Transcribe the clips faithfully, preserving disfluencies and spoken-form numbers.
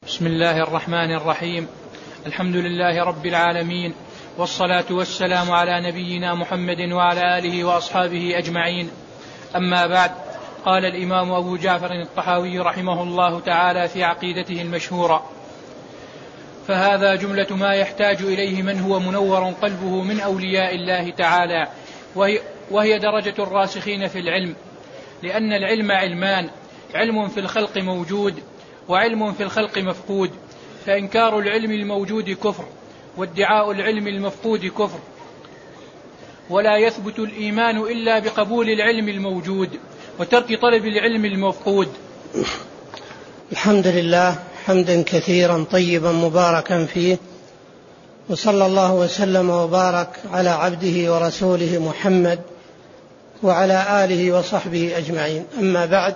بسم الله الرحمن الرحيم. الحمد لله رب العالمين، والصلاة والسلام على نبينا محمد وعلى آله وأصحابه أجمعين. أما بعد، قال الإمام أبو جعفر الطحاوي رحمه الله تعالى في عقيدته المشهورة: فهذا جملة ما يحتاج إليه من هو منور قلبه من أولياء الله تعالى، وهي, وهي درجة الراسخين في العلم، لأن العلم علمان: علم في الخلق موجود، وعلم في الخلق مفقود، فإنكار العلم الموجود كفر، وادعاء العلم المفقود كفر، ولا يثبت الإيمان إلا بقبول العلم الموجود وترك طلب العلم المفقود. الحمد لله حمدا كثيرا طيبا مباركا فيه، وصلى الله وسلم وبارك على عبده ورسوله محمد وعلى آله وصحبه أجمعين. أما بعد،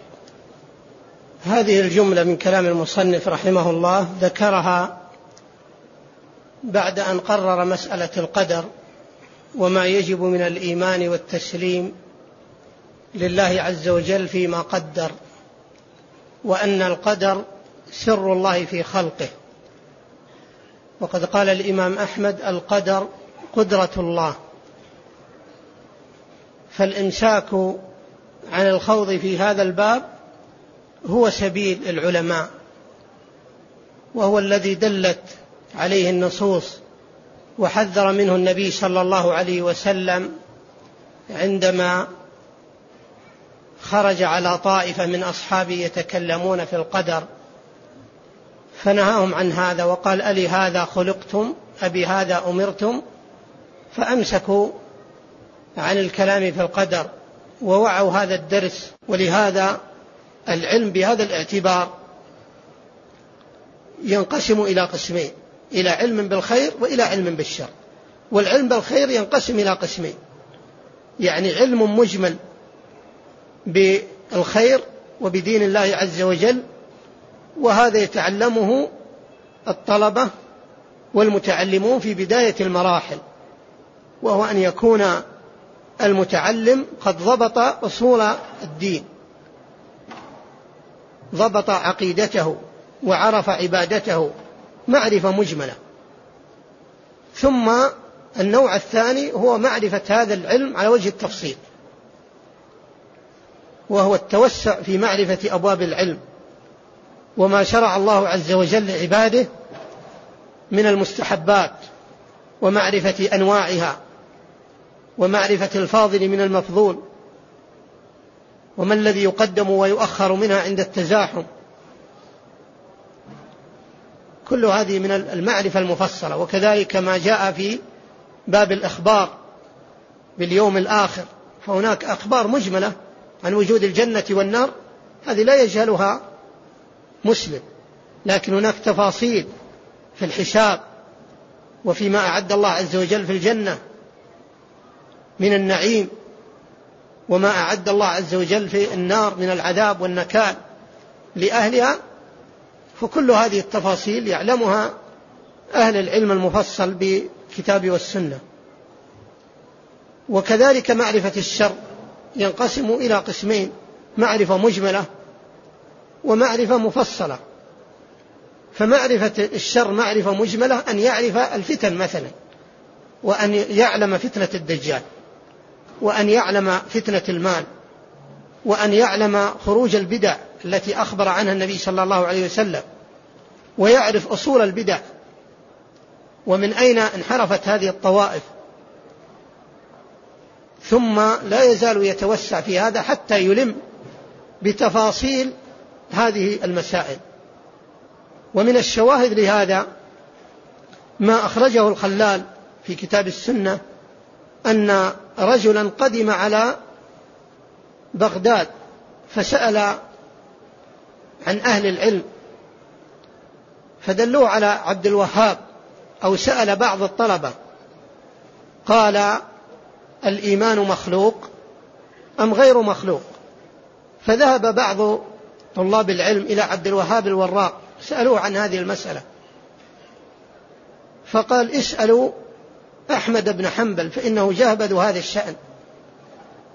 هذه الجملة من كلام المصنف رحمه الله ذكرها بعد أن قرر مسألة القدر وما يجب من الإيمان والتسليم لله عز وجل فيما قدر، وأن القدر سر الله في خلقه. وقد قال الإمام أحمد: القدر قدرة الله. فالإمساك عن الخوض في هذا الباب هو سبيل العلماء، وهو الذي دلت عليه النصوص وحذر منه النبي صلى الله عليه وسلم عندما خرج على طائفة من أصحابه يتكلمون في القدر، فنهاهم عن هذا وقال: ألي هذا خلقتم أبي هذا أمرتم؟ فأمسكوا عن الكلام في القدر ووعوا هذا الدرس. ولهذا العلم بهذا الاعتبار ينقسم إلى قسمين: إلى علم بالخير وإلى علم بالشر. والعلم بالخير ينقسم إلى قسمين، يعني علم مجمل بالخير وبدين الله عز وجل، وهذا يتعلمه الطلبة والمتعلمون في بداية المراحل، وهو أن يكون المتعلم قد ضبط أصول الدين، ضبط عقيدته وعرف عبادته معرفة مجملة. ثم النوع الثاني هو معرفة هذا العلم على وجه التفصيل، وهو التوسع في معرفة أبواب العلم وما شرع الله عز وجل لعباده من المستحبات، ومعرفة أنواعها، ومعرفة الفاضل من المفضول، وما الذي يقدم ويؤخر منها عند التزاحم. كل هذه من المعرفة المفصلة. وكذلك ما جاء في باب الإخبار باليوم الآخر، فهناك أخبار مجملة عن وجود الجنة والنار، هذه لا يجهلها مسلم، لكن هناك تفاصيل في الحساب وفيما أعد الله عز وجل في الجنة من النعيم، وما أعد الله عز وجل في النار من العذاب والنكال لأهلها. فكل هذه التفاصيل يعلمها أهل العلم المفصل بالكتاب والسنة. وكذلك معرفة الشر ينقسم إلى قسمين: معرفة مجملة ومعرفة مفصلة. فمعرفة الشر معرفة مجملة أن يعرف الفتن مثلا، وأن يعلم فتنة الدجال، وأن يعلم فتنة المال، وأن يعلم خروج البدع التي أخبر عنها النبي صلى الله عليه وسلم، ويعرف أصول البدع ومن أين انحرفت هذه الطوائف. ثم لا يزال يتوسع في هذا حتى يلم بتفاصيل هذه المسائل. ومن الشواهد لهذا ما أخرجه الخلال في كتاب السنة أن رجلا قدم على بغداد فسأل عن أهل العلم فدلوه على عبد الوهاب، أو سأل بعض الطلبة قال: الإيمان مخلوق أم غير مخلوق؟ فذهب بعض طلاب العلم إلى عبد الوهاب الوراق سألوه عن هذه المسألة، فقال: اسألوا أحمد بن حنبل فإنه جهبذ هذا الشأن.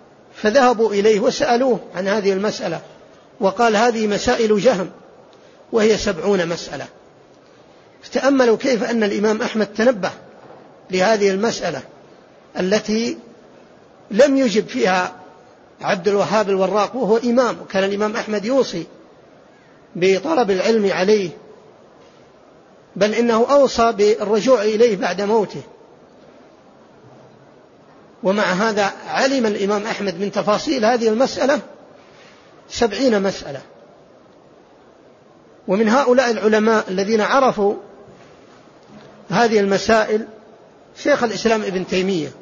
فذهبوا إليه وسألوه عن هذه المسألة، وقال: هذه مسائل جهم، وهي سبعون مسألة. تأملوا كيف أن الإمام أحمد تنبه لهذه المسألة التي لم يجب فيها عبد الوهاب الوراق وهو إمام، وكان الإمام أحمد يوصي بطلب العلم عليه، بل إنه أوصى بالرجوع إليه بعد موته. ومع هذا علم الإمام أحمد من تفاصيل هذه المسألة سبعين مسألة. ومن هؤلاء العلماء الذين عرفوا هذه المسائل شيخ الإسلام ابن تيمية،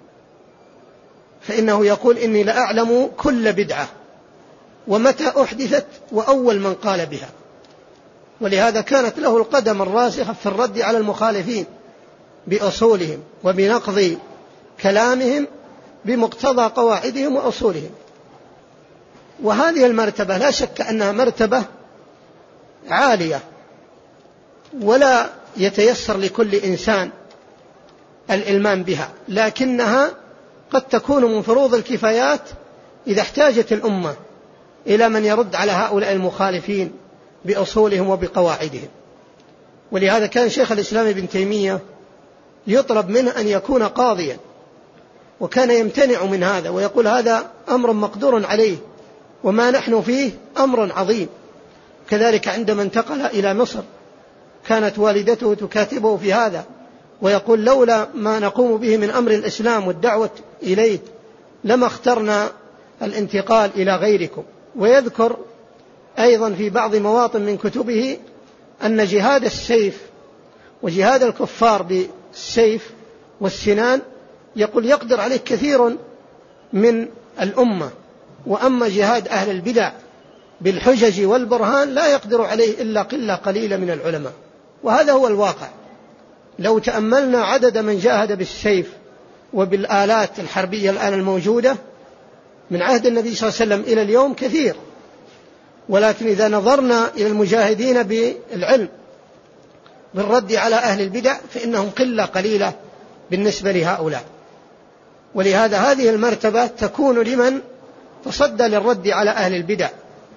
فإنه يقول إني لأعلم كل بدعة ومتى أحدثت وأول من قال بها. ولهذا كانت له القدم الراسخة في الرد على المخالفين بأصولهم وبنقض كلامهم بمقتضى قواعدهم وأصولهم. وهذه المرتبة لا شك أنها مرتبة عالية، ولا يتيسر لكل إنسان الإلمام بها، لكنها قد تكون من فروض الكفايات إذا احتاجت الأمة إلى من يرد على هؤلاء المخالفين بأصولهم وبقواعدهم. ولهذا كان شيخ الإسلام ابن تيمية يطلب منه أن يكون قاضيا، وكان يمتنع من هذا ويقول هذا أمر مقدور عليه وما نحن فيه أمر عظيم. كذلك عندما انتقل إلى مصر كانت والدته تكاتبه في هذا ويقول لولا ما نقوم به من أمر الإسلام والدعوة إليه لما اخترنا الانتقال إلى غيركم. ويذكر أيضا في بعض مواطن من كتبه أن جهاد السيف وجهاد الكفار بالسيف والسنان يقول يقدر عليه كثير من الأمة، وأما جهاد أهل البدع بالحجج والبرهان لا يقدر عليه إلا قلة قليلة من العلماء. وهذا هو الواقع. لو تأملنا عدد من جاهد بالسيف وبالآلات الحربية الآن الموجودة من عهد النبي صلى الله عليه وسلم إلى اليوم كثير، ولكن إذا نظرنا إلى المجاهدين بالعلم بالرد على أهل البدع فإنهم قلة قليلة بالنسبة لهؤلاء. ولهذا هذه المرتبة تكون لمن تصدى للرد على أهل البدع،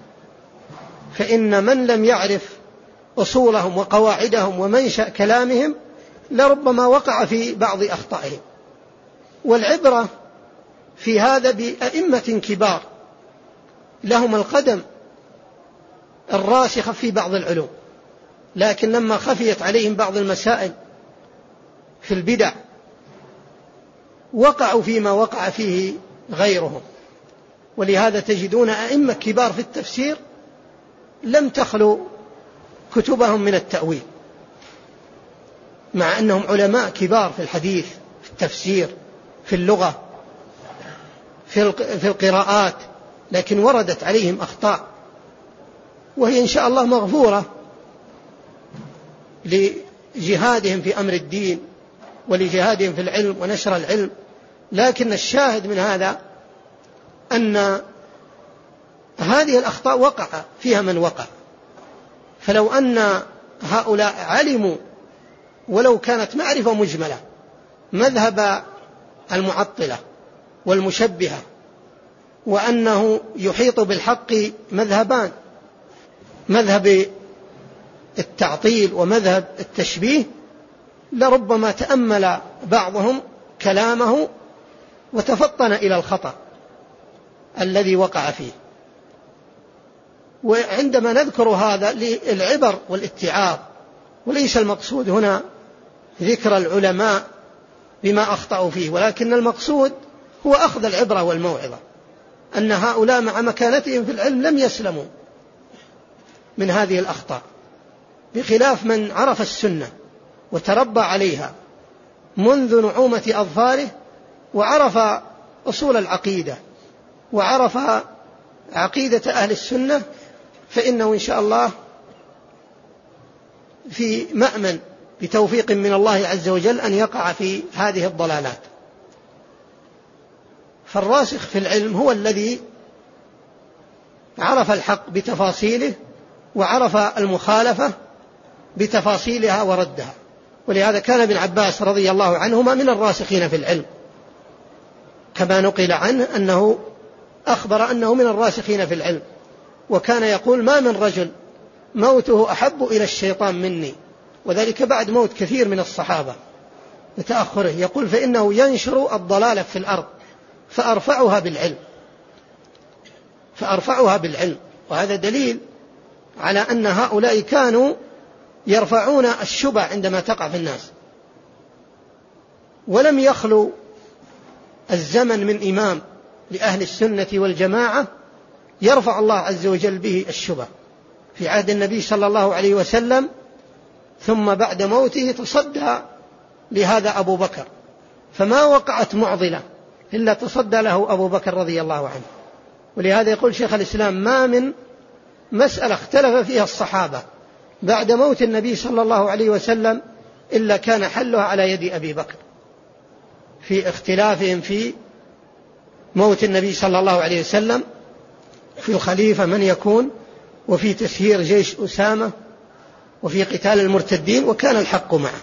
فإن من لم يعرف أصولهم وقواعدهم ومنشأ كلامهم لربما وقع في بعض أخطائهم. والعبرة في هذا بأئمة كبار لهم القدم الراسخة في بعض العلوم، لكن لما خفيت عليهم بعض المسائل في البدع وقعوا فيما وقع فيه غيرهم. ولهذا تجدون أئمة كبار في التفسير لم تخلو كتبهم من التأويل، مع أنهم علماء كبار في الحديث في التفسير في اللغة في القراءات، لكن وردت عليهم أخطاء وهي إن شاء الله مغفورة لجهادهم في أمر الدين ولجهادهم في العلم ونشر العلم. لكن الشاهد من هذا أن هذه الأخطاء وقع فيها من وقع. فلو أن هؤلاء علموا ولو كانت معرفة مجملة مذهب المعطلة والمشبهة، وأنه يحيط بالحق مذهبان، مذهب التعطيل ومذهب التشبيه، لربما تأمل بعضهم كلامه وتفطن إلى الخطأ الذي وقع فيه. وعندما نذكر هذا للعبر والاتعاظ، وليس المقصود هنا ذكر العلماء بما أخطأوا فيه، ولكن المقصود هو أخذ العبرة والموعظة، أن هؤلاء مع مكانتهم في العلم لم يسلموا من هذه الأخطاء، بخلاف من عرف السنة وتربى عليها منذ نعومة أظفاره وعرف أصول العقيدة وعرف عقيدة أهل السنة، فإنه إن شاء الله في مأمن بتوفيق من الله عز وجل أن يقع في هذه الضلالات. فالراسخ في العلم هو الذي عرف الحق بتفاصيله وعرف المخالفة بتفاصيلها وردها. ولهذا كان ابن عباس رضي الله عنهما من الراسخين في العلم، كما نقل عنه أنه أخبر أنه من الراسخين في العلم، وكان يقول ما من رجل موته أحب إلى الشيطان مني، وذلك بعد موت كثير من الصحابة بتأخره. يقول فإنه ينشر الضلالة في الأرض فأرفعها بالعلم فأرفعها بالعلم وهذا دليل على أن هؤلاء كانوا يرفعون الشبع عندما تقع في الناس. ولم يخلو الزمن من إمام لأهل السنة والجماعة يرفع الله عز وجل به الشبع. في عهد النبي صلى الله عليه وسلم ثم بعد موته تصدى لهذا أبو بكر، فما وقعت معضلة إلا تصدى له أبو بكر رضي الله عنه. ولهذا يقول شيخ الإسلام ما من مسألة اختلف فيها الصحابة بعد موت النبي صلى الله عليه وسلم إلا كان حلها على يد أبي بكر، في اختلافهم في موت النبي صلى الله عليه وسلم، في الخليفة من يكون، وفي تسيير جيش أسامة، وفي قتال المرتدين، وكان الحق معه،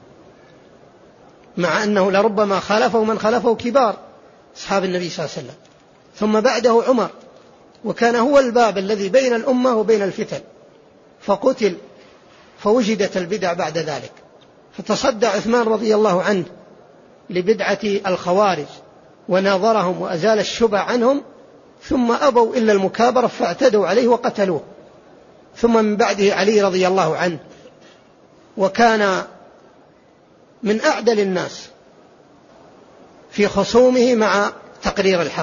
مع أنه لربما خالفه من خالفه كبار أصحاب النبي صلى الله عليه وسلم. ثم بعده عمر، وكان هو الباب الذي بين الأمة وبين الفتن، فقتل فوجدت البدع بعد ذلك، فتصدى عثمان رضي الله عنه لبدعة الخوارج وناظرهم وأزال الشبع عنهم، ثم أبوا إلا المكابرة فاعتدوا عليه وقتلوه. ثم من بعده علي رضي الله عنه، وكان من أعدل الناس في خصومه مع تقرير الحق.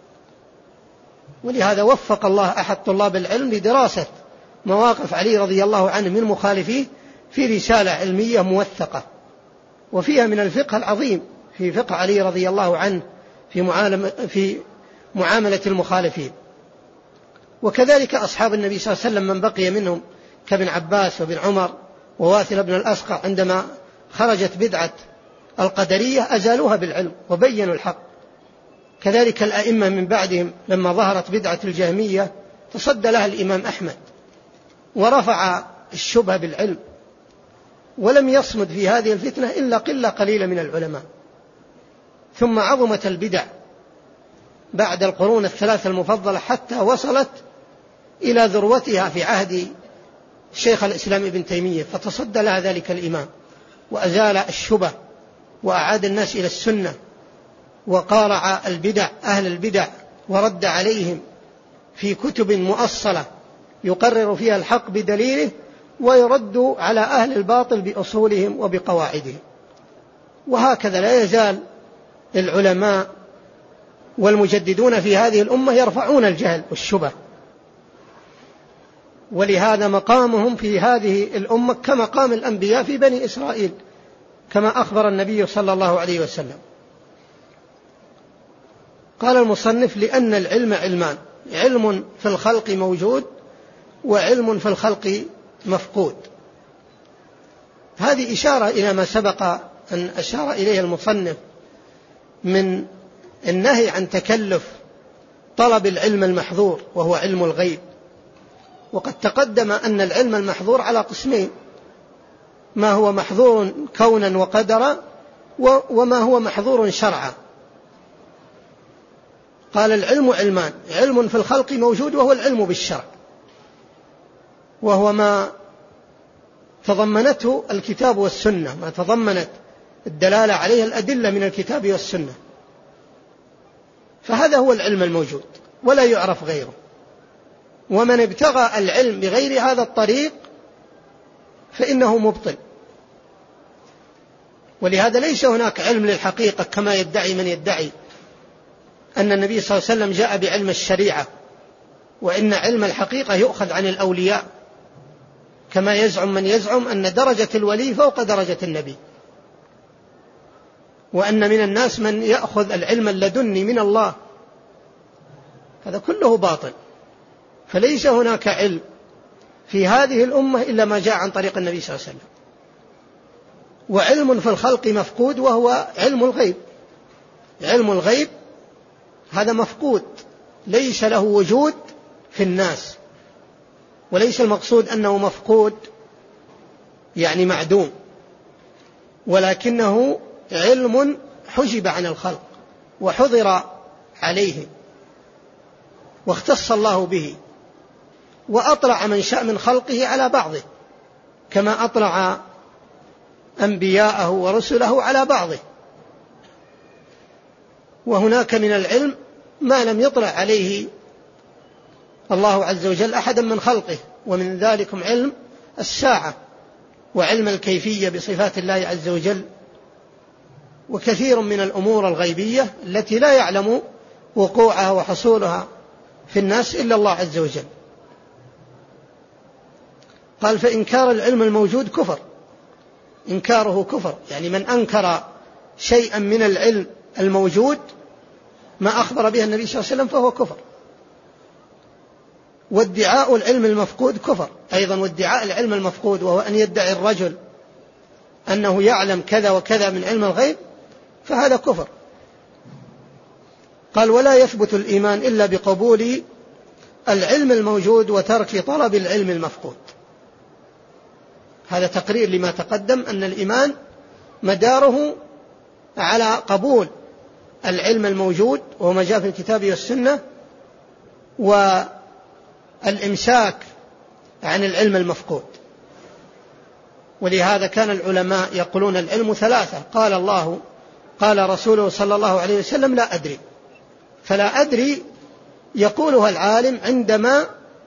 ولهذا وفق الله أحد طلاب العلم لدراسة مواقف علي رضي الله عنه من مخالفيه في رسالة علمية موثقة، وفيها من الفقه العظيم في فقه علي رضي الله عنه في في معاملة المخالفين. وكذلك أصحاب النبي صلى الله عليه وسلم من بقي منهم كابن عباس وابن عمر وواثل بن الأسقع، عندما خرجت بدعة القدرية أزالوها بالعلم وبينوا الحق. كذلك الأئمة من بعدهم لما ظهرت بدعة الجهمية تصدى لها الإمام أحمد ورفع الشبهة بالعلم، ولم يصمد في هذه الفتنة إلا قلة قليلة من العلماء. ثم عظمت البدع بعد القرون الثلاثة المفضلة حتى وصلت إلى ذروتها في عهد شيخ الإسلام ابن تيمية، فتصدى لها ذلك الإمام وأزال الشبه وأعاد الناس إلى السنة، وقارع البدع أهل البدع ورد عليهم في كتب مؤصلة يقرر فيها الحق بدليله، ويرد على أهل الباطل بأصولهم وبقواعدهم. وهكذا لا يزال العلماء والمجددون في هذه الأمة يرفعون الجهل والشبه، ولهذا مقامهم في هذه الأمة كمقام الأنبياء في بني إسرائيل، كما أخبر النبي صلى الله عليه وسلم. قال المصنف لأن العلم علمان، علم في الخلق موجود وعلم في الخلق مفقود. هذه إشارة إلى ما سبق أن أشار إليه المصنف من النهي عن تكلف طلب العلم المحظور وهو علم الغيب. وقد تقدم أن العلم المحظور على قسمين: ما هو محظور كونا وقدرا، وما هو محظور شرعا. قال العلم علمان، علم في الخلق موجود وهو العلم بالشرع، وهو ما تضمنته الكتاب والسنة، ما تضمنت الدلالة عليه الأدلة من الكتاب والسنة، فهذا هو العلم الموجود ولا يعرف غيره. ومن ابتغى العلم بغير هذا الطريق فإنه مبطل. ولهذا ليس هناك علم للحقيقة كما يدعي من يدعي أن النبي صلى الله عليه وسلم جاء بعلم الشريعة، وإن علم الحقيقة يؤخذ عن الأولياء، كما يزعم من يزعم أن درجة الولي فوق درجة النبي، وأن من الناس من يأخذ العلم اللدني من الله. هذا كله باطل. فليس هناك علم في هذه الأمة إلا ما جاء عن طريق النبي صلى الله عليه وسلم. وعلم في الخلق مفقود وهو علم الغيب. علم الغيب هذا مفقود، ليس له وجود في الناس، وليس المقصود أنه مفقود يعني معدوم، ولكنه علم حجب عن الخلق وحضر عليه واختص الله به. وأطلع من شاء من خلقه على بعضه كما أطلع أنبياءه ورسله على بعضه. وهناك من العلم ما لم يطلع عليه الله عز وجل أحدا من خلقه، ومن ذلك علم الساعة وعلم الكيفية بصفات الله عز وجل، وكثير من الأمور الغيبية التي لا يعلم وقوعها وحصولها في الناس إلا الله عز وجل. قال فإنكار العلم الموجود كفر، إنكاره كفر، يعني من أنكر شيئا من العلم الموجود ما أخبر به النبي صلى الله عليه وسلم فهو كفر. وادعاء العلم المفقود كفر أيضا، وادعاء العلم المفقود وهو أن يدعي الرجل أنه يعلم كذا وكذا من علم الغيب فهذا كفر. قال ولا يثبت الإيمان إلا بقبول العلم الموجود وترك طلب العلم المفقود. هذا تقرير لما تقدم أن الإيمان مداره على قبول العلم الموجود وهو ما جاء في الكتاب والسنة، والإمساك عن العلم المفقود. ولهذا كان العلماء يقولون العلم ثلاثة، قال الله قال رسوله صلى الله عليه وسلم لا أدري. فلا أدري يقولها العالم عندما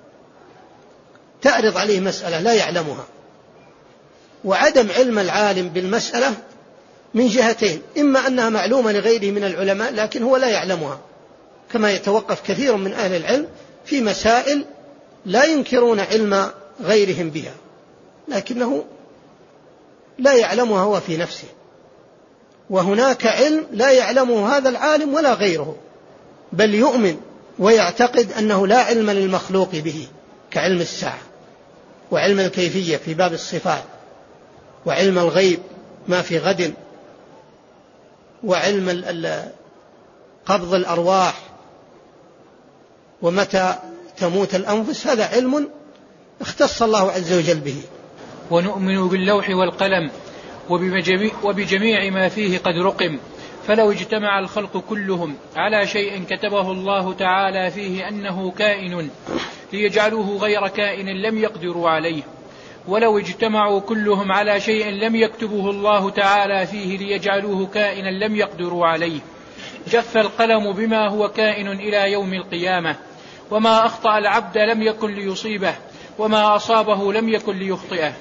تعرض عليه مسألة لا يعلمها. وعدم علم العالم بالمسألة من جهتين، إما أنها معلومة لغيره من العلماء لكن هو لا يعلمها، كما يتوقف كثير من أهل العلم في مسائل لا ينكرون علم غيرهم بها لكنه لا يعلمها هو في نفسه. وهناك علم لا يعلمه هذا العالم ولا غيره، بل يؤمن ويعتقد أنه لا علم للمخلوق به، كعلم الساعة وعلم الكيفية في باب الصفات، وعلم الغيب ما في غد، وعلم قبض الأرواح ومتى تموت الأنفس. هذا علم اختص الله عز وجل به. ونؤمن باللوح والقلم وبجميع ما فيه قد رقم، فلو اجتمع الخلق كلهم على شيء كتبه الله تعالى فيه أنه كائن ليجعلوه غير كائن لم يقدروا عليه، ولو اجتمعوا كلهم على شيء لم يكتبه الله تعالى فيه ليجعلوه كائنا لم يقدروا عليه. جف القلم بما هو كائن إلى يوم القيامة، وما أخطأ العبد لم يكن ليصيبه، وما أصابه لم يكن ليخطئه.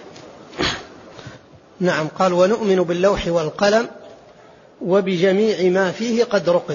نعم. قال ونؤمن باللوح والقلم وبجميع ما فيه قد رقم.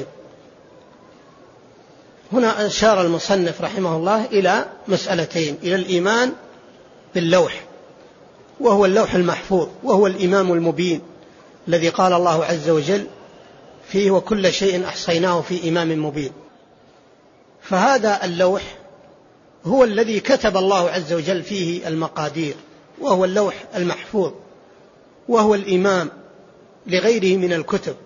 هنا أشار المصنف رحمه الله إلى مسألتين، إلى الإيمان باللوح وهو اللوح المحفوظ، وهو الإمام المبين الذي قال الله عز وجل فيه وكل شيء أحصيناه في إمام مبين. فهذا اللوح هو الذي كتب الله عز وجل فيه المقادير، وهو اللوح المحفوظ، وهو الإمام لغيره من الكتب.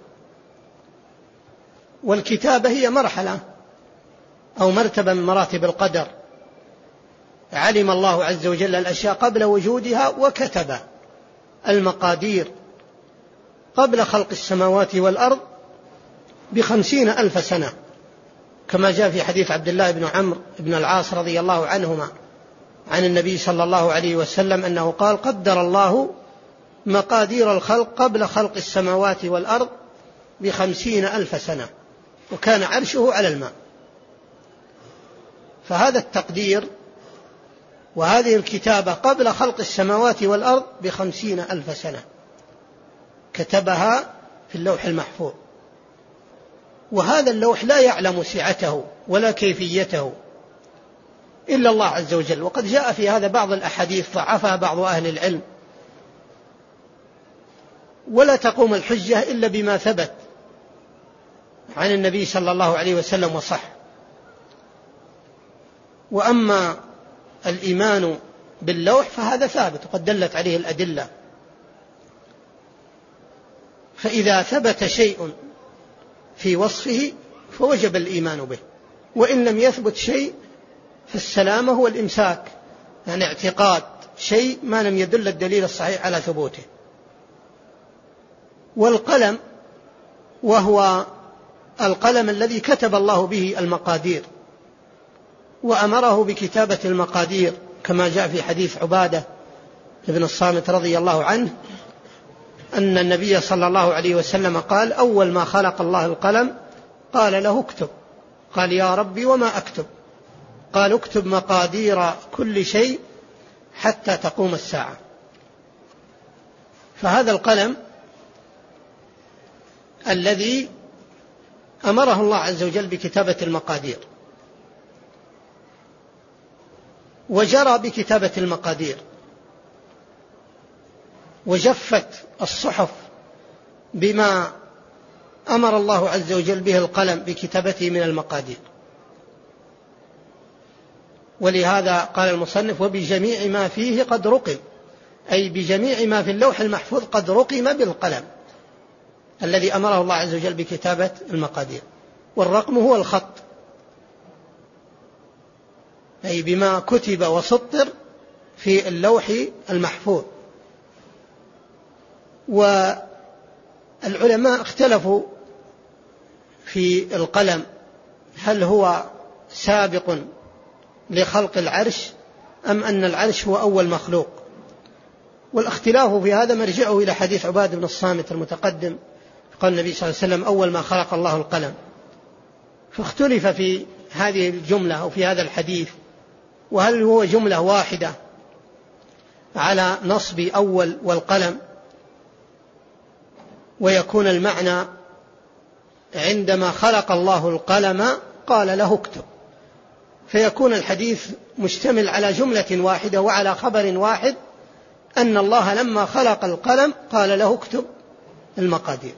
والكتابة هي مرحلة أو مرتبة من مراتب القدر، علم الله عز وجل الأشياء قبل وجودها وكتب المقادير قبل خلق السماوات والأرض بخمسين ألف سنة، كما جاء في حديث عبد الله بن عمرو بن العاص رضي الله عنهما عن النبي صلى الله عليه وسلم أنه قال قدر الله مقادير الخلق قبل خلق السماوات والأرض بخمسين ألف سنة، وكان عرشه على الماء. فهذا التقدير وهذه الكتابة قبل خلق السماوات والأرض بخمسين ألف سنة كتبها في اللوح المحفوظ. وهذا اللوح لا يعلم سعته ولا كيفيته إلا الله عز وجل، وقد جاء في هذا بعض الأحاديث ضعفها بعض أهل العلم، ولا تقوم الحجة إلا بما ثبت عن النبي صلى الله عليه وسلم وصح. وأما الإيمان باللوح فهذا ثابت وقد دلت عليه الأدلة. فإذا ثبت شيء في وصفه فوجب الإيمان به، وإن لم يثبت شيء فالسلامة هو الإمساك، يعني اعتقاد شيء ما لم يدل الدليل الصحيح على ثبوته. والقلم وهو القلم الذي كتب الله به المقادير، وأمره بكتابة المقادير كما جاء في حديث عبادة بن الصامت رضي الله عنه أن النبي صلى الله عليه وسلم قال: أول ما خلق الله القلم قال له اكتب. قال: يا ربي وما أكتب؟ قال: اكتب مقادير كل شيء حتى تقوم الساعة. فهذا القلم الذي أمره الله عز وجل بكتابة المقادير وجرى بكتابة المقادير وجفت الصحف بما أمر الله عز وجل به القلم بكتابته من المقادير. ولهذا قال المصنف: وبجميع ما فيه قد رقم، أي بجميع ما في اللوح المحفوظ قد رقم بالقلم الذي أمره الله عز وجل بكتابة المقادير. والرقم هو الخط، أي بما كتب وسطر في اللوح المحفوظ. والعلماء اختلفوا في القلم، هل هو سابق لخلق العرش أم أن العرش هو أول مخلوق؟ والاختلاف في هذا مرجعه إلى حديث عبادة بن الصامت المتقدم. قال النبي صلى الله عليه وسلم: أول ما خلق الله القلم. فاختلف في هذه الجملة أو في هذا الحديث، وهل هو جملة واحدة على نصب أول والقلم، ويكون المعنى عندما خلق الله القلم قال له اكتب، فيكون الحديث مشتمل على جملة واحدة وعلى خبر واحد، أن الله لما خلق القلم قال له اكتب المقادير.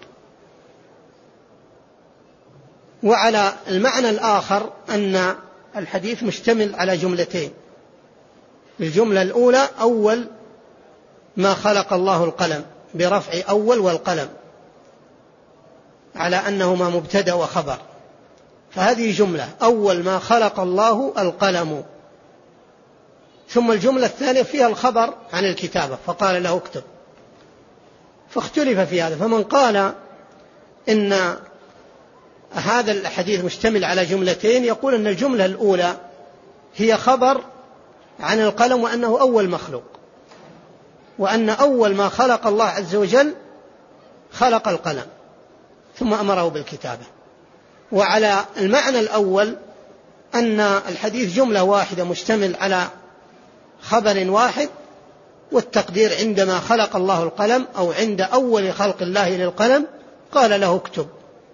وعلى المعنى الآخر أن الحديث مشتمل على جملتين. الجملة الأولى: أول ما خلق الله القلم، برفع أول والقلم على أنهما مبتدأ وخبر، فهذه جملة: أول ما خلق الله القلم. ثم الجملة الثانية فيها الخبر عن الكتابة فقال له اكتب. فاختلف في هذا، فمن قال إن هذا الحديث مشتمل على جملتين يقول أن الجملة الأولى هي خبر عن القلم وأنه أول مخلوق، وأن أول ما خلق الله عز وجل خلق القلم ثم أمره بالكتابة. وعلى المعنى الأول أن الحديث جملة واحدة مشتمل على خبر واحد، والتقدير عندما خلق الله القلم أو عند أول خلق الله للقلم قال له اكتب.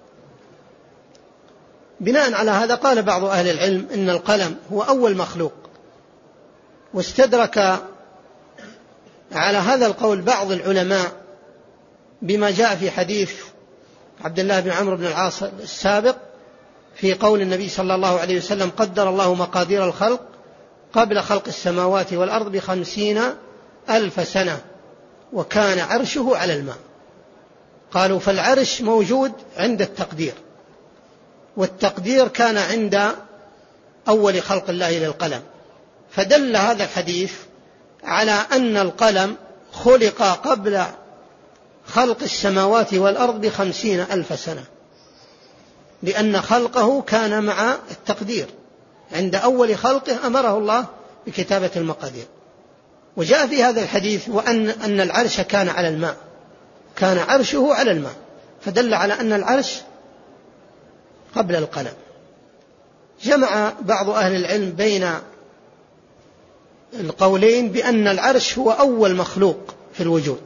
بناء على هذا قال بعض أهل العلم إن القلم هو أول مخلوق، واستدرك على هذا القول بعض العلماء بما جاء في حديث عبد الله بن عمرو بن العاص السابق في قول النبي صلى الله عليه وسلم: قدر الله مقادير الخلق قبل خلق السماوات والأرض بخمسين ألف سنة وكان عرشه على الماء. قالوا: فالعرش موجود عند التقدير، والتقدير كان عند أول خلق الله للقلم. فدل هذا الحديث على أن القلم خلق قبل خلق السماوات والأرض بخمسين ألف سنة، لأن خلقه كان مع التقدير. عند أول خلقه أمره الله بكتابة المقادير. وجاء في هذا الحديث وأن أن العرش كان على الماء، كان عرشه على الماء، فدل على أن العرش قبل القلم. جمع بعض أهل العلم بين القولين بأن العرش هو أول مخلوق في الوجود،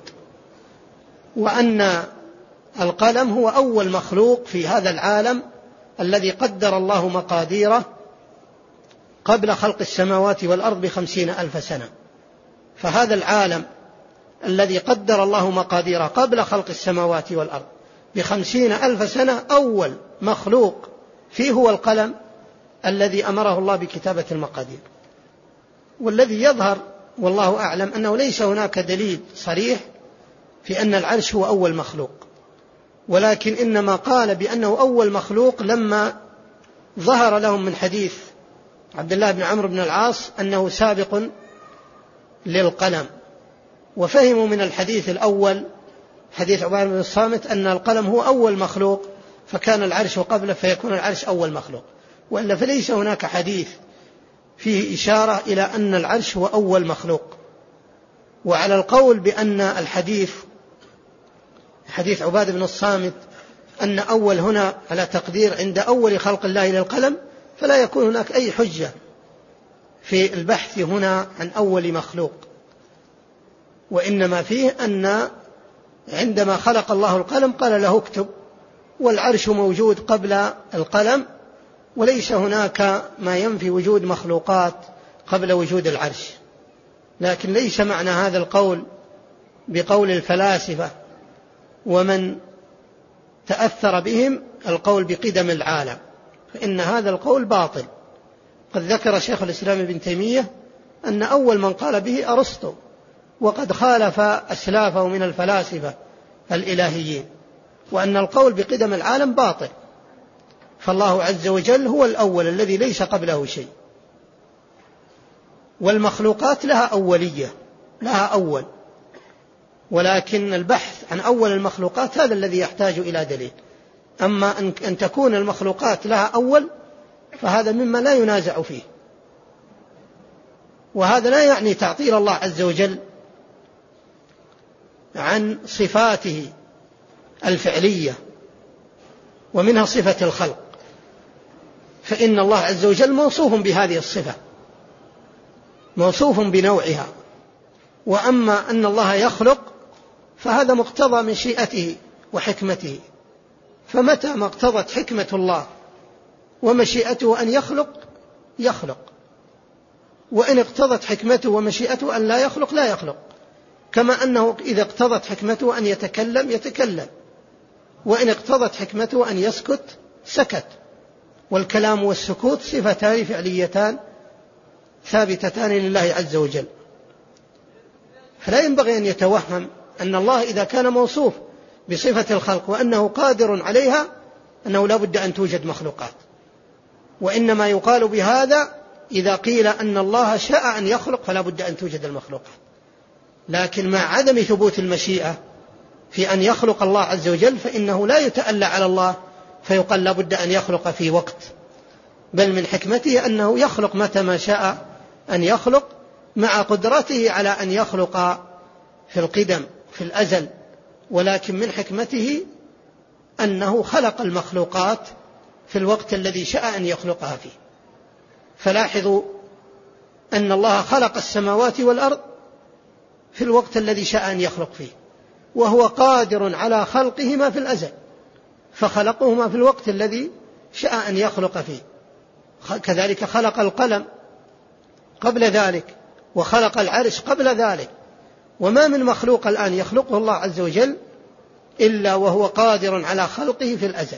وأن القلم هو أول مخلوق في هذا العالم الذي قدر الله مقاديره قبل خلق السماوات والأرض بخمسين ألف سنة. فهذا العالم الذي قدر الله مقاديره قبل خلق السماوات والأرض بخمسين ألف سنة أول مخلوق فيه هو القلم الذي أمره الله بكتابة المقادير. والذي يظهر والله أعلم أنه ليس هناك دليل صريح في أن العرش هو أول مخلوق، ولكن إنما قال بأنه أول مخلوق لما ظهر لهم من حديث عبد الله بن عمرو بن العاص أنه سابق للقلم، وفهموا من الحديث الأول حديث عبادة بن الصامت أن القلم هو أول مخلوق فكان العرش قبله فيكون العرش أول مخلوق. وإلا فليس هناك حديث فيه إشارة إلى أن العرش هو أول مخلوق. وعلى القول بأن الحديث حديث عبادة بن الصامت أن أول هنا على تقدير عند أول خلق الله للقلم، فلا يكون هناك أي حجة في البحث هنا عن أول مخلوق، وإنما فيه أن عندما خلق الله القلم قال له اكتب، والعرش موجود قبل القلم، وليس هناك ما ينفي وجود مخلوقات قبل وجود العرش. لكن ليس معنى هذا القول بقول الفلاسفة ومن تأثر بهم القول بقدم العالم، فإن هذا القول باطل. قد ذكر شيخ الإسلام ابن تيمية أن أول من قال به أرسطو، وقد خالف أسلافه من الفلاسفة الإلهيين، وأن القول بقدم العالم باطل، فالله عز وجل هو الأول الذي ليس قبله شيء. والمخلوقات لها أولية، لها أول، ولكن البحث عن أول المخلوقات هذا الذي يحتاج إلى دليل. أما أن تكون المخلوقات لها أول فهذا مما لا ينازع فيه. وهذا لا يعني تعطيل الله عز وجل عن صفاته الفعلية، ومنها صفة الخلق، فإن الله عز وجل موصوف بهذه الصفة، موصوف بنوعها. وأما أن الله يخلق فهذا مقتضى مشيئته وحكمته، فمتى ما اقتضت حكمة الله ومشيئته أن يخلق يخلق، وإن اقتضت حكمته ومشيئته أن لا يخلق لا يخلق. كما أنه إذا اقتضت حكمته أن يتكلم يتكلم، وإن اقتضت حكمته أن يسكت سكت. والكلام والسكوت صفتان فعليتان ثابتتان لله عز وجل. فلا ينبغي أن يتوهم أن الله إذا كان موصوف بصفة الخلق وأنه قادر عليها أنه لا بد أن توجد مخلوقات. وإنما يقال بهذا إذا قيل أن الله شاء أن يخلق فلا بد أن توجد المخلوقات. لكن مع عدم ثبوت المشيئة في أن يخلق الله عز وجل فإنه لا يتألى على الله فيقال لا بد أن يخلق في وقت، بل من حكمته أنه يخلق متى ما شاء أن يخلق، مع قدرته على أن يخلق في القدم في الأزل. ولكن من حكمته أنه خلق المخلوقات في الوقت الذي شاء أن يخلقها فيه. فلاحظوا أن الله خلق السماوات والأرض في الوقت الذي شاء أن يخلق فيه، وهو قادر على خلقهما في الأزل، فخلقهما في الوقت الذي شاء أن يخلق فيه. كذلك خلق القلم قبل ذلك، وخلق العرش قبل ذلك. وما من مخلوق الآن يخلقه الله عز وجل إلا وهو قادر على خلقه في الأزل،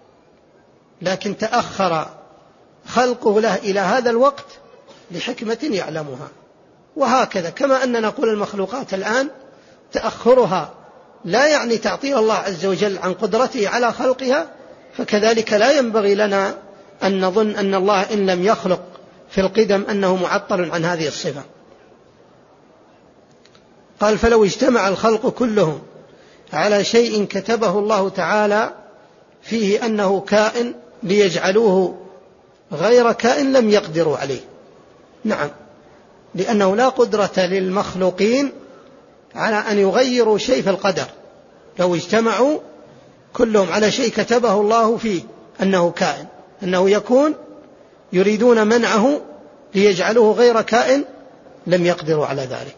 لكن تأخر خلقه له إلى هذا الوقت لحكمة يعلمها. وهكذا كما أننا نقول المخلوقات الآن تأخرها لا يعني تعطيل الله عز وجل عن قدرته على خلقها، فكذلك لا ينبغي لنا أن نظن أن الله إن لم يخلق في القدم أنه معطل عن هذه الصفة. قال فلو اجتمع الخلق كلهم على شيء كتبه الله تعالى فيه أنه كائن ليجعلوه غير كائن لم يقدروا عليه. نعم، لأنه لا قدرة للمخلوقين على أن يغيروا شيء في القدر. لو اجتمعوا كلهم على شيء كتبه الله فيه أنه كائن أنه يكون، يريدون منعه ليجعلوه غير كائن لم يقدروا على ذلك.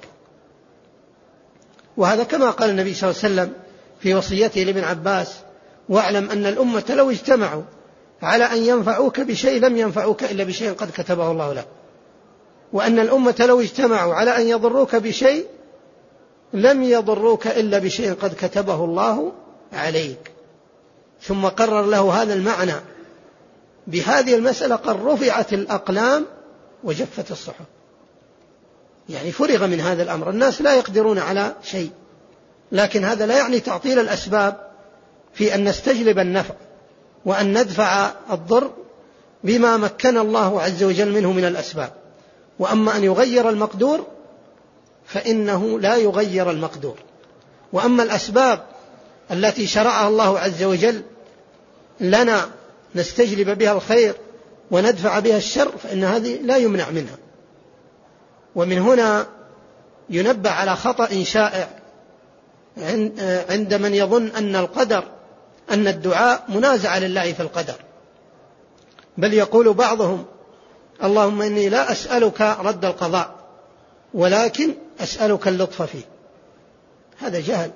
وهذا كما قال النبي صلى الله عليه وسلم في وصيته لابن عباس: واعلم أن الأمة لو اجتمعوا على أن ينفعوك بشيء لم ينفعوك إلا بشيء قد كتبه الله لك، وأن الأمة لو اجتمعوا على أن يضروك بشيء لم يضروك إلا بشيء قد كتبه الله عليك. ثم قرر له هذا المعنى بهذه المسألة: قد رفعت الأقلام وجفت الصحف. يعني فرغ من هذا الأمر، الناس لا يقدرون على شيء، لكن هذا لا يعني تعطيل الأسباب في أن نستجلب النفع وأن ندفع الضر بما مكن الله عز وجل منه من الأسباب. وأما أن يغير المقدور فإنه لا يغير المقدور. وأما الأسباب التي شرعها الله عز وجل لنا نستجلب بها الخير وندفع بها الشر فإن هذه لا يمنع منها. ومن هنا ينبه على خطأ شائع عند من يظن أن القدر أن الدعاء منازعة لله في القدر، بل يقول بعضهم اللهم إني لا أسألك رد القضاء ولكن أسألك اللطف فيه. هذا جهل.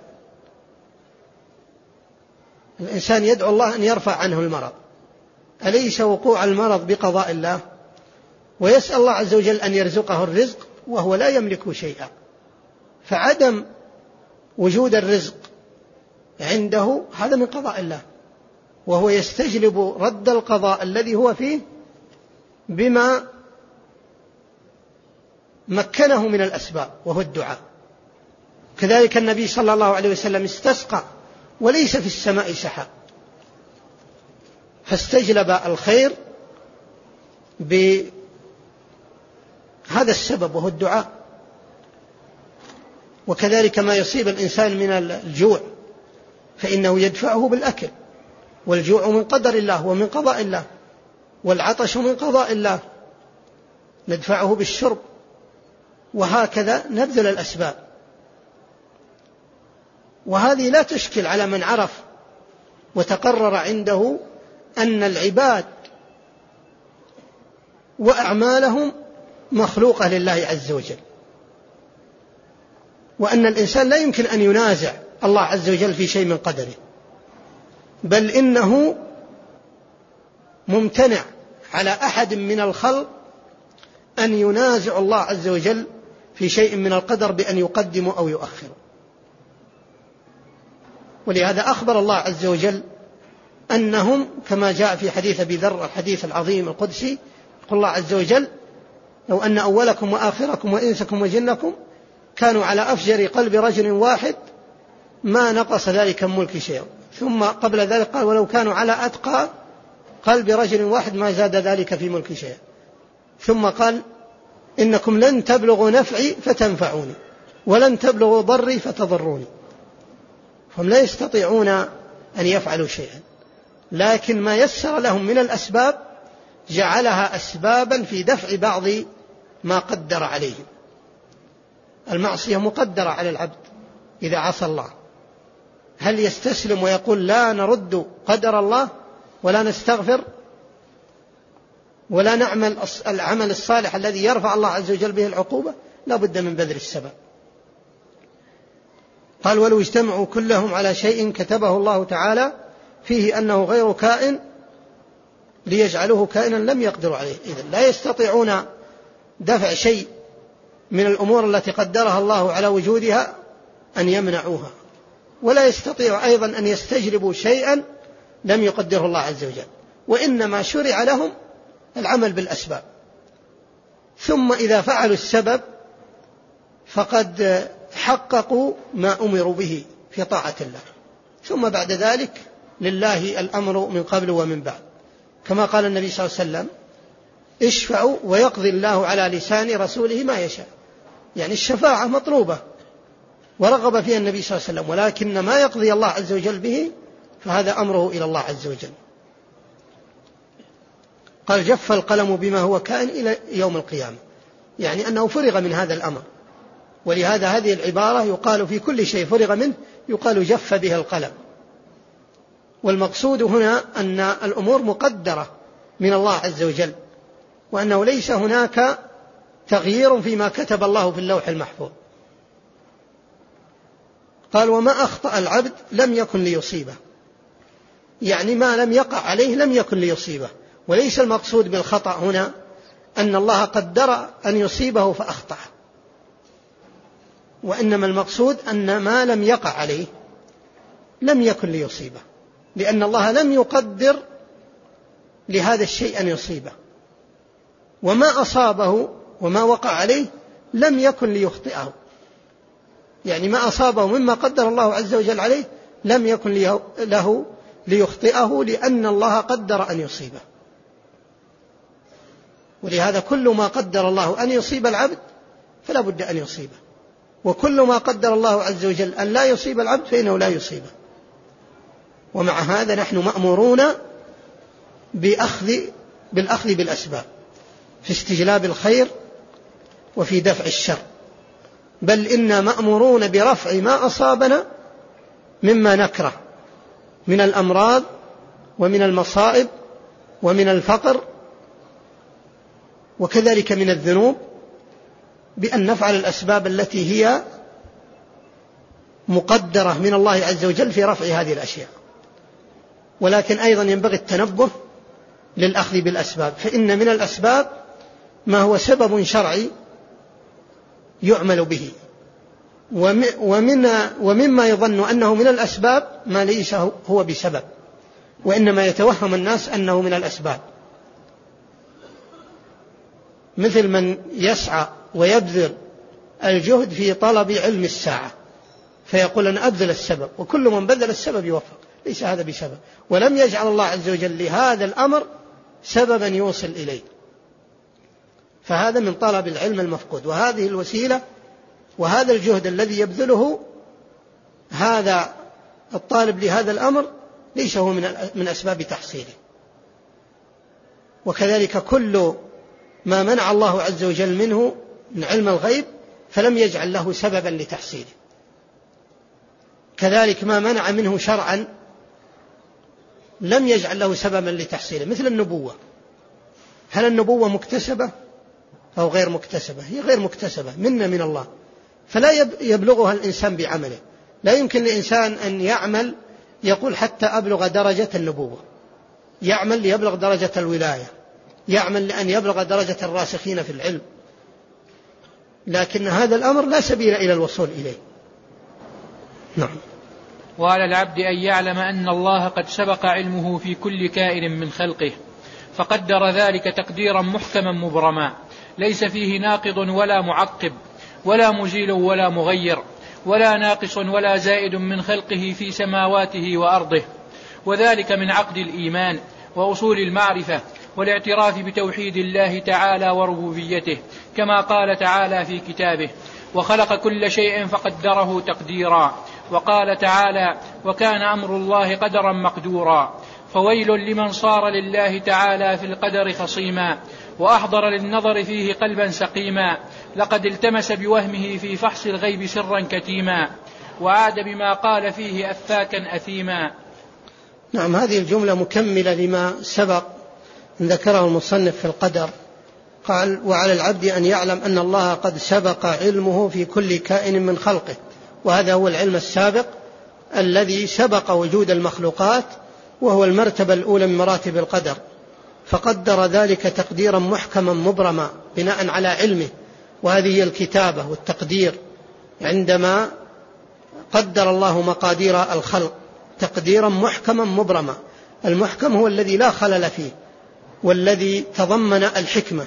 الإنسان يدعو الله أن يرفع عنه المرض، أليس وقوع المرض بقضاء الله؟ ويسأل الله عز وجل أن يرزقه الرزق وهو لا يملك شيئا، فعدم وجود الرزق عنده هذا من قضاء الله، وهو يستجلب رد القضاء الذي هو فيه بما مكنه من الأسباب وهو الدعاء. كذلك النبي صلى الله عليه وسلم استسقى وليس في السماء سحاب، فاستجلب الخير بهذا السبب وهو الدعاء. وكذلك ما يصيب الإنسان من الجوع فإنه يدفعه بالأكل، والجوع من قدر الله ومن قضاء الله، والعطش من قضاء الله ندفعه بالشرب، وهكذا نبذل الأسباب. وهذه لا تشكل على من عرف وتقرر عنده أن العباد وأعمالهم مخلوقة لله عز وجل، وأن الإنسان لا يمكن أن ينازع الله عز وجل في شيء من قدره، بل إنه ممتنع على أحد من الخلق أن ينازع الله عز وجل في شيء من القدر بأن يقدم أو يؤخر. ولهذا أخبر الله عز وجل أنهم كما جاء في حديث أبي ذر الحديث العظيم القدسي، يقول الله عز وجل لو أن أولكم وآخركم وإنسكم وجنكم كانوا على أفجر قلب رجل واحد ما نقص ذلك من ملك شيء. ثم قبل ذلك قال ولو كانوا على أتقى قلب رجل واحد ما زاد ذلك في ملك شيء. ثم قال إنكم لن تبلغوا نفعي فتنفعوني ولن تبلغوا ضري فتضروني. هم لا يستطيعون أن يفعلوا شيئا، لكن ما يسر لهم من الأسباب جعلها أسبابا في دفع بعض ما قدر عليهم. المعصية مقدرة على العبد إذا عصى الله، هل يستسلم ويقول لا نرد قدر الله ولا نستغفر ولا نعمل العمل الصالح الذي يرفع الله عز وجل به العقوبة؟ لا بد من بذل السبب. قال ولو اجتمعوا كلهم على شيء كتبه الله تعالى فيه أنه غير كائن ليجعلوه كائنا لم يقدروا عليه. إذن لا يستطيعون دفع شيء من الأمور التي قدرها الله على وجودها أن يمنعوها، ولا يستطيع أيضا أن يستجلبوا شيئا لم يقدره الله عز وجل، وإنما شرع لهم العمل بالأسباب. ثم إذا فعلوا السبب فقد حققوا ما أمروا به في طاعة الله، ثم بعد ذلك لله الأمر من قبل ومن بعد، كما قال النبي صلى الله عليه وسلم اشفعوا ويقضي الله على لسان رسوله ما يشاء. يعني الشفاعة مطلوبة ورغب فيها النبي صلى الله عليه وسلم، ولكن ما يقضي الله عز وجل به فهذا أمره إلى الله عز وجل. قال جف القلم بما هو كائن إلى يوم القيامة، يعني أنه فرغ من هذا الأمر. ولهذا هذه العبارة يقال في كل شيء فرغ منه يقال جف بها القلم. والمقصود هنا أن الأمور مقدرة من الله عز وجل، وأنه ليس هناك تغيير فيما كتب الله في اللوح المحفوظ. قال وما أخطأ العبد لم يكن ليصيبه، يعني ما لم يقع عليه لم يكن ليصيبه. وليس المقصود بالخطأ هنا أن الله قدر أن يصيبه فأخطأ، وإنما المقصود أن ما لم يقع عليه لم يكن ليصيبه، لأن الله لم يقدر لهذا الشيء أن يصيبه. وما أصابه وما وقع عليه لم يكن ليخطئه، يعني ما أصابه مما قدر الله عز وجل عليه لم يكن له ليخطئه، لأن الله قدر أن يصيبه. ولهذا كل ما قدر الله أن يصيب العبد فلا بد أن يصيبه، وكل ما قدر الله عز وجل أن لا يصيب العبد فإنه لا يصيبه. ومع هذا نحن مأمورون بأخذ بالأخذ بالأسباب في استجلاب الخير وفي دفع الشر، بل إنا مأمورون برفع ما أصابنا مما نكره من الأمراض ومن المصائب ومن الفقر وكذلك من الذنوب، بأن نفعل الأسباب التي هي مقدرة من الله عز وجل في رفع هذه الأشياء. ولكن أيضا ينبغي التنبه للأخذ بالأسباب، فإن من الأسباب ما هو سبب شرعي يعمل به، ومن ومما يظن أنه من الأسباب ما ليس هو بسبب، وإنما يتوهم الناس أنه من الأسباب، مثل من يسعى ويبذل الجهد في طلب علم الساعة فيقول أنا أبذل السبب، وكل من بذل السبب يوفق، ليس هذا بسبب، ولم يجعل الله عز وجل لهذا الأمر سببا يوصل إليه، فهذا من طلب العلم المفقود. وهذه الوسيلة وهذا الجهد الذي يبذله هذا الطالب لهذا الأمر ليس هو من أسباب تحصيله. وكذلك كل ما منع الله عز وجل منه من علم الغيب فلم يجعل له سببا لتحصيله، كذلك ما منع منه شرعا لم يجعل له سببا لتحصيله، مثل النبوة. هل النبوة مكتسبة أو غير مكتسبة؟ هي غير مكتسبة، منا من الله، فلا يبلغها الإنسان بعمله. لا يمكن لإنسان أن يعمل يقول حتى أبلغ درجة النبوة، يعمل ليبلغ درجة الولاية، يعمل لأن يبلغ درجة الراسخين في العلم، لكن هذا الأمر لا سبيل إلى الوصول إليه. نعم. وعلى العبد أن يعلم أن الله قد سبق علمه في كل كائن من خلقه، فقدر ذلك تقديرا محكما مبرما، ليس فيه ناقض ولا معقب ولا مزيل ولا مغير ولا ناقص ولا زائد من خلقه في سماواته وأرضه، وذلك من عقد الإيمان وأصول المعرفة والاعتراف بتوحيد الله تعالى وربوبيته، كما قال تعالى في كتابه: وخلق كل شيء فقدره تقديرا. وقال تعالى: وكان أمر الله قدرا مقدورا. فويل لمن صار لله تعالى في القدر خصيما وأحضر للنظر فيه قلبا سقيما، لقد التمس بوهمه في فحص الغيب سرا كتيما، وعاد بما قال فيه أفاكا أثيما. نعم، هذه الجملة مكملة لما سبق أن ذكره المصنف في القدر. قال: وعلى العبد أن يعلم أن الله قد سبق علمه في كل كائن من خلقه، وهذا هو العلم السابق الذي سبق وجود المخلوقات، وهو المرتبة الأولى من مراتب القدر، فقدر ذلك تقديرا محكما مبرما بناء على علمه، وهذه هي الكتابة والتقدير. عندما قدر الله مقادير الخلق تقديرا محكما مبرما، المحكم هو الذي لا خلل فيه والذي تضمن الحكمة،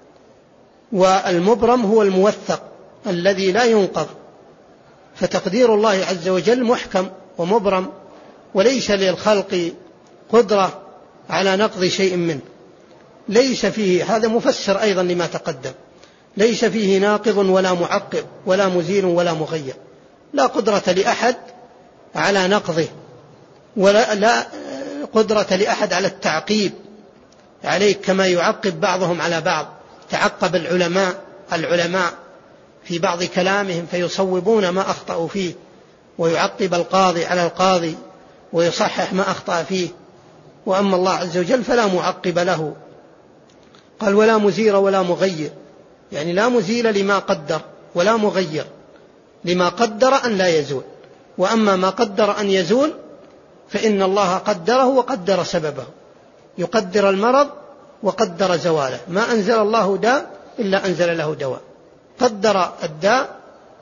والمبرم هو الموثق الذي لا ينقض. فتقدير الله عز وجل محكم ومبرم، وليس للخلق قدرة على نقض شيء منه، ليس فيه، هذا مفسر أيضا لما تقدم، ليس فيه ناقض ولا معقب ولا مزيل ولا مغير، لا قدرة لأحد على نقضه، ولا لا قدرة لأحد على التعقيب عليه كما يعقب بعضهم على بعض. تعقب العلماء العلماء في بعض كلامهم فيصوبون ما أخطأوا فيه، ويعقب القاضي على القاضي ويصحح ما أخطأ فيه، وأما الله عز وجل فلا معقب له. قال: ولا مزير ولا مغير، يعني لا مزيل لما قدر ولا مغير لما قدر أن لا يزول، وأما ما قدر أن يزول فإن الله قدره وقدر سببه، يقدر المرض وقدر زواله، ما أنزل الله داء إلا أنزل له دواء، قدر الداء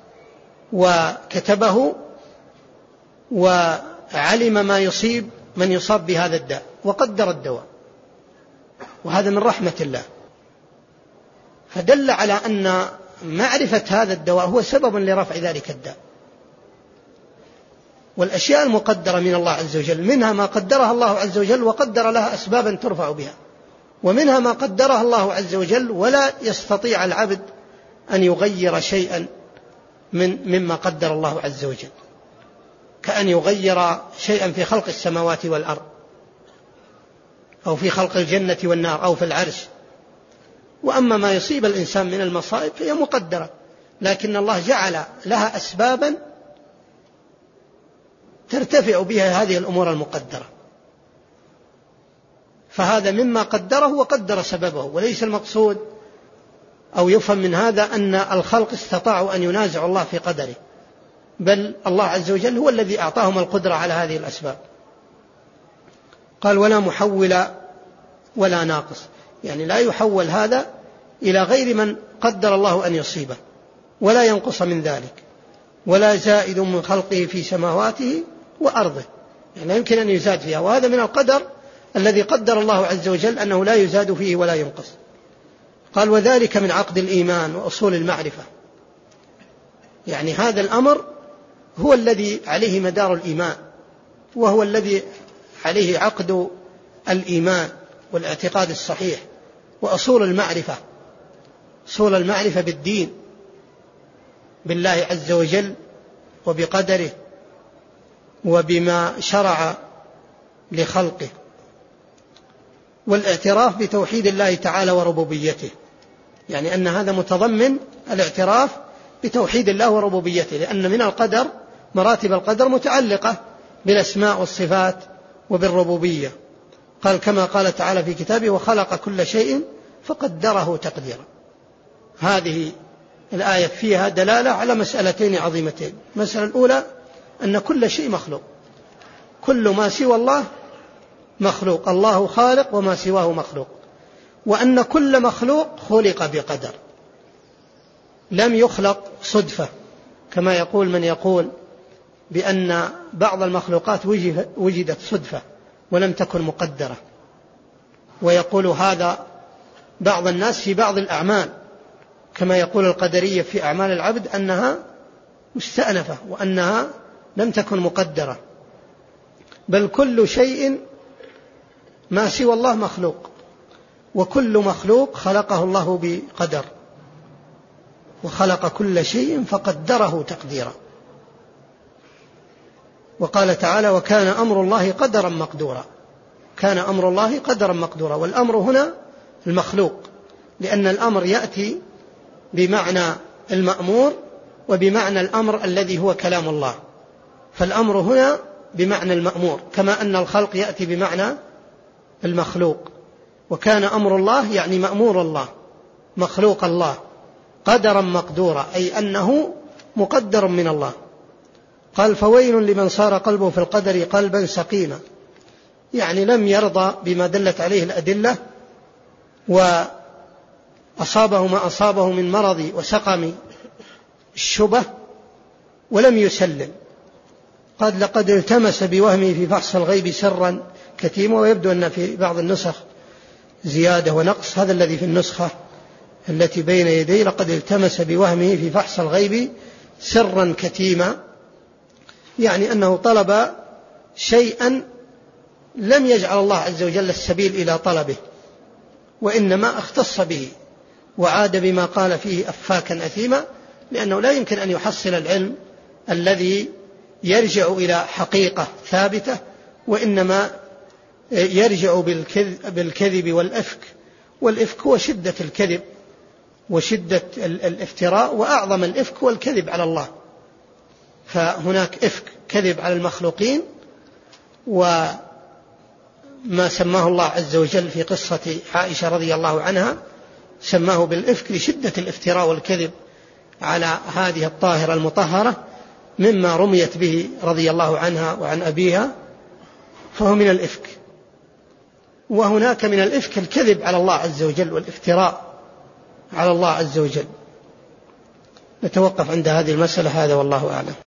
وكتبه وعلم ما يصيب من يصاب بهذا الداء وقدر الدواء، وهذا من رحمة الله. فدل على أن معرفة هذا الدواء هو سبب لرفع ذلك الداء. والأشياء المقدرة من الله عز وجل منها ما قدرها الله عز وجل وقدر لها أسبابا ترفع بها، ومنها ما قدرها الله عز وجل ولا يستطيع العبد أن يغير شيئا من مما قدر الله عز وجل، كأن يغير شيئا في خلق السماوات والأرض. أو في خلق الجنة والنار أو في العرش. وأما ما يصيب الإنسان من المصائب فهي مقدرة، لكن الله جعل لها أسبابا ترتفع بها هذه الأمور المقدرة، فهذا مما قدره وقدر سببه. وليس المقصود أو يفهم من هذا أن الخلق استطاعوا أن ينازعوا الله في قدره، بل الله عز وجل هو الذي أعطاهم القدرة على هذه الأسباب. قال ولا محول ولا ناقص، يعني لا يحول هذا إلى غير من قدر الله أن يصيبه، ولا ينقص من ذلك، ولا زائد من خلقه في سماواته وأرضه، يعني لا يمكن أن يزاد فيها، وهذا من القدر الذي قدر الله عز وجل أنه لا يزاد فيه ولا ينقص. قال وذلك من عقد الإيمان وأصول المعرفة، يعني هذا الأمر هو الذي عليه مدار الإيمان، وهو الذي عليه عقد الإيمان والاعتقاد الصحيح، وأصول المعرفة، أصول المعرفة بالدين، بالله عز وجل وبقدره وبما شرع لخلقه، والاعتراف بتوحيد الله تعالى وربوبيته، يعني أن هذا متضمن الاعتراف بتوحيد الله وربوبيته، لأن من القدر مراتب القدر متعلقة بالأسماء والصفات وبالربوبية. قال كما قال تعالى في كتابه وخلق كل شيء فقدره تقديرا. هذه الآية فيها دلالة على مسألتين عظيمتين. المسألة الأولى أن كل شيء مخلوق، كل ما سوى الله مخلوق، الله خالق وما سواه مخلوق، وأن كل مخلوق خلق بقدر، لم يخلق صدفة كما يقول من يقول بأن بعض المخلوقات وجدت صدفة ولم تكن مقدرة، ويقول هذا بعض الناس في بعض الأعمال كما يقول القدرية في أعمال العبد أنها مستأنفة وأنها لم تكن مقدرة، بل كل شيء ما سوى الله مخلوق، وكل مخلوق خلقه الله بقدر، وخلق كل شيء فقدره تقديرا. وقال تعالى وكان أمر الله قدرا مقدورا، كان أمر الله قدرا مقدورا، والأمر هنا المخلوق، لأن الأمر يأتي بمعنى المأمور وبمعنى الأمر الذي هو كلام الله، فالأمر هنا بمعنى المأمور، كما أن الخلق يأتي بمعنى المخلوق. وكان أمر الله يعني مأمور الله، مخلوق الله، قدرا مقدورا، أي أنه مقدر من الله. قال فويل لمن صار قلبه في القدر قلبا سقيما، يعني لم يرضى بما دلت عليه الأدلة، وأصابه ما أصابه من مرض وسقم الشبه ولم يسلم. قد لقد التمس بوهمه في فحص الغيب سرا كتيما، ويبدو أن في بعض النسخ زيادة ونقص، هذا الذي في النسخة التي بين يدي لقد التمس بوهمه في فحص الغيب سرا كتيما، يعني أنه طلب شيئا لم يجعل الله عز وجل السبيل إلى طلبه، وإنما اختص به وعاد بما قال فيه أفاكا أثيما، لأنه لا يمكن أن يحصل العلم الذي يرجع إلى حقيقة ثابتة، وإنما يرجع بالكذب والإفك، والإفك هو شدة الكذب وشدة الافتراء، وأعظم الإفك والكذب على الله. فهناك إفك كذب على المخلوقين، وما سماه الله عز وجل في قصة عائشة رضي الله عنها سماه بالإفك لشدة الافتراء والكذب على هذه الطاهرة المطهرة مما رميت به رضي الله عنها وعن أبيها، فهو من الإفك. وهناك من الإفك الكذب على الله عز وجل والافتراء على الله عز وجل. نتوقف عند هذه المسألة، هذا والله أعلم.